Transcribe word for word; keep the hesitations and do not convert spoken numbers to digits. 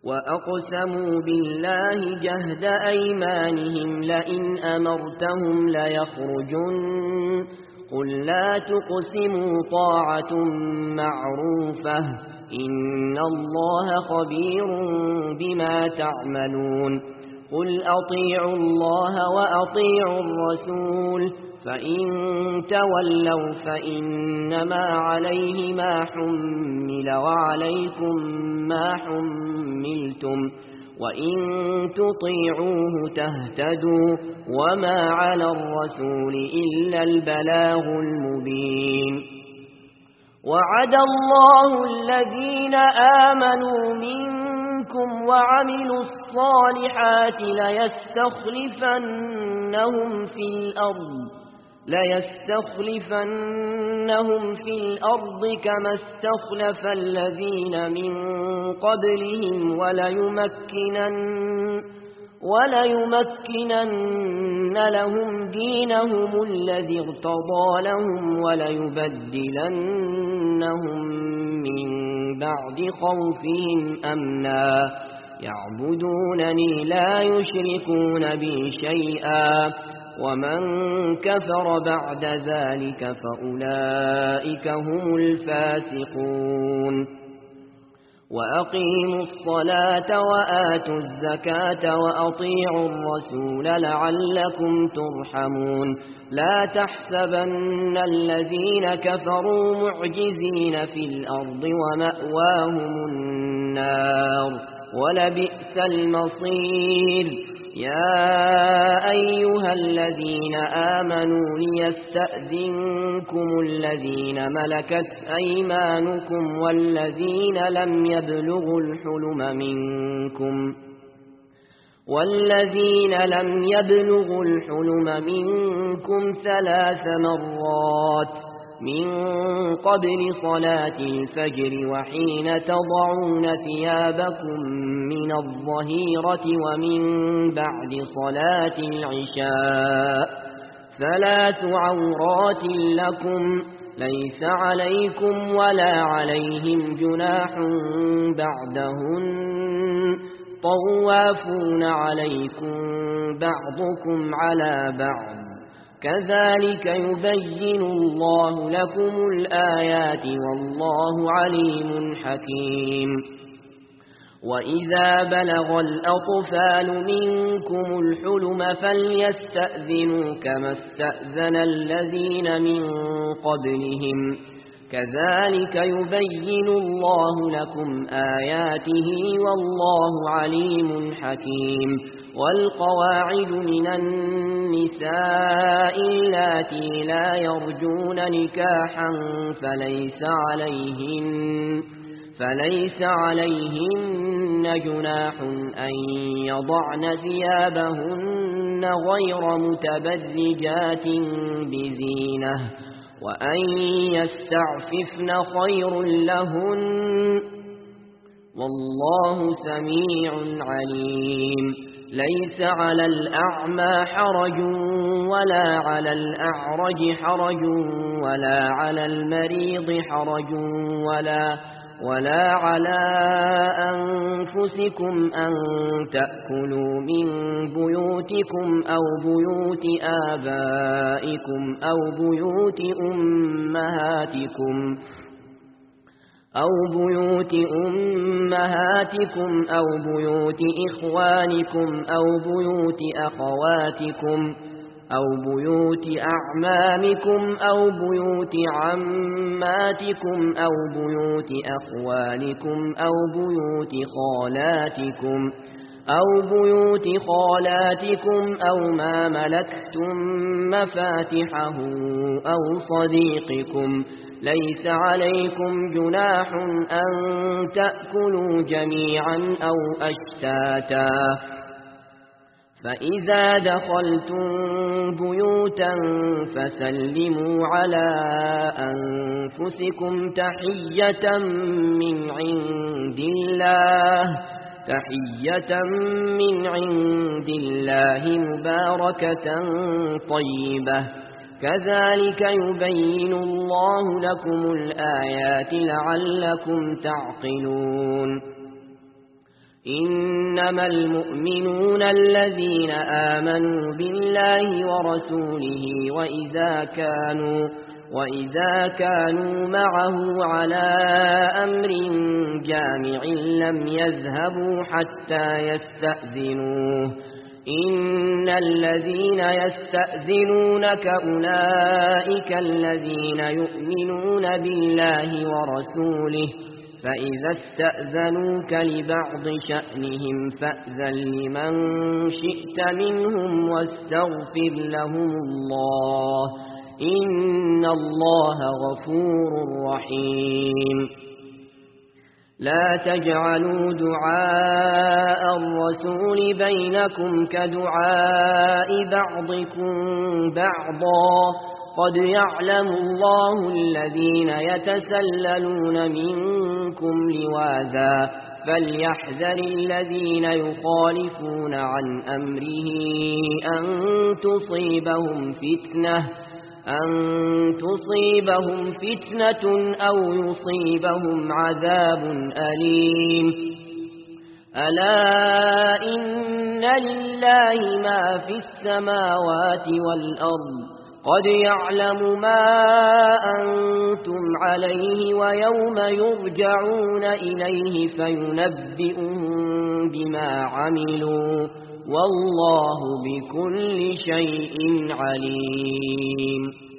وأقسموا بالله جهد أيمانهم لئن أمرتهم ليخرجن قل لا تقسموا طاعة معروفة إن الله خبير بما تعملون قل أطيعوا الله وأطيعوا الرسول فإن تولوا فإنما عليه ما حمل وعليكم ما حملتم وإن تطيعوه تهتدوا وما على الرسول إلا البلاغ المبين وعد الله الذين آمنوا منكم وعملوا الصالحات ليستخلفنهم في الأرض ليستخلفنهم في الأرض كما استخلف الذين من قبلهم وليمكنن وليمكنن لهم دينهم الذي ارتضى لهم وليبدلنهم من بعد خوفهم أمنا يعبدونني لا يشركون بي شيئا ومن كفر بعد ذلك فأولئك هم الفاسقون وأقيموا الصلاة وآتوا الزكاة وأطيعوا الرسول لعلكم ترحمون لا تحسبن الذين كفروا معجزين في الأرض ومأواهم النار ولبئس المصير يا أيها الذين آمنوا ليستأذنكم الذين ملكت أيمانكم والذين لم يبلغوا الحلم منكم والذين لم يبلغوا الحلم منكم ثلاث مرات من قبل صلاة الفجر وحين تضعون ثيابكم من الظهيرة ومن بعد صلاة العشاء ثلاث عورات لكم ليس عليكم ولا عليهم جناح بعدهن طوافون عليكم بعضكم على بعض كذلك يبين الله لكم الآيات والله عليم حكيم وإذا بلغ الأطفال منكم الحلم فليستأذنوا كما استأذن الذين من قبلهم كذلك يبين الله لكم آياته والله عليم حكيم والقواعد من النساء اللاتي لا يرجون نكاحا فليس عليهن فليس عليهن جناح أن يضعن ثيابهن غير متبرجات بزينة وأن يستعففن خير لهن والله سميع عليم ليس على الأعمى حرج ولا على الأعرج حرج ولا على المريض حرج ولا ولا على أنفسكم أن تأكلوا من بيوتكم أو بيوت آبائكم أو بيوت أمهاتكم أو بيوت أمهاتكم أو بيوت إخوانكم أو بيوت أخواتكم أو بيوت أعمامكم أو بيوت عماتكم أو بيوت أخوالكم أو بيوت خالاتكم أو بيوت خالاتكم أو ما ملكتم مفاتحه أو صديقكم ليس عليكم جناح أن تأكلوا جميعا أو أشتاتا فإذا دخلتم بيوتا فسلموا على أنفسكم تحية من عند الله تحية من عند الله مباركة طيبة كذلك يبين الله لكم الآيات لعلكم تعقلون إنما المؤمنون الذين آمنوا بالله ورسوله وإذا كانوا وإذا كانوا معه على أمر جامع لم يذهبوا حتى يستأذنوه إن الذين يستأذنونك أولئك الذين يؤمنون بالله ورسوله فإذا استأذنوك لبعض شأنهم فأذن لمن شئت منهم واستغفر لهم الله إن الله غفور رحيم لا تجعلوا دعاء الرسول بينكم كدعاء بعضكم بعضا قد يعلم الله الذين يتسللون منكم لواذا فليحذر الذين يخالفون عن أمره أن تصيبهم فتنة أن تصيبهم فتنة أو يصيبهم عذاب أليم ألا إن لله ما في السماوات والأرض قد يعلم ما أنتم عليه ويوم يرجعون إليه فينبئهم بما عملوا والله بكل شيء عليم.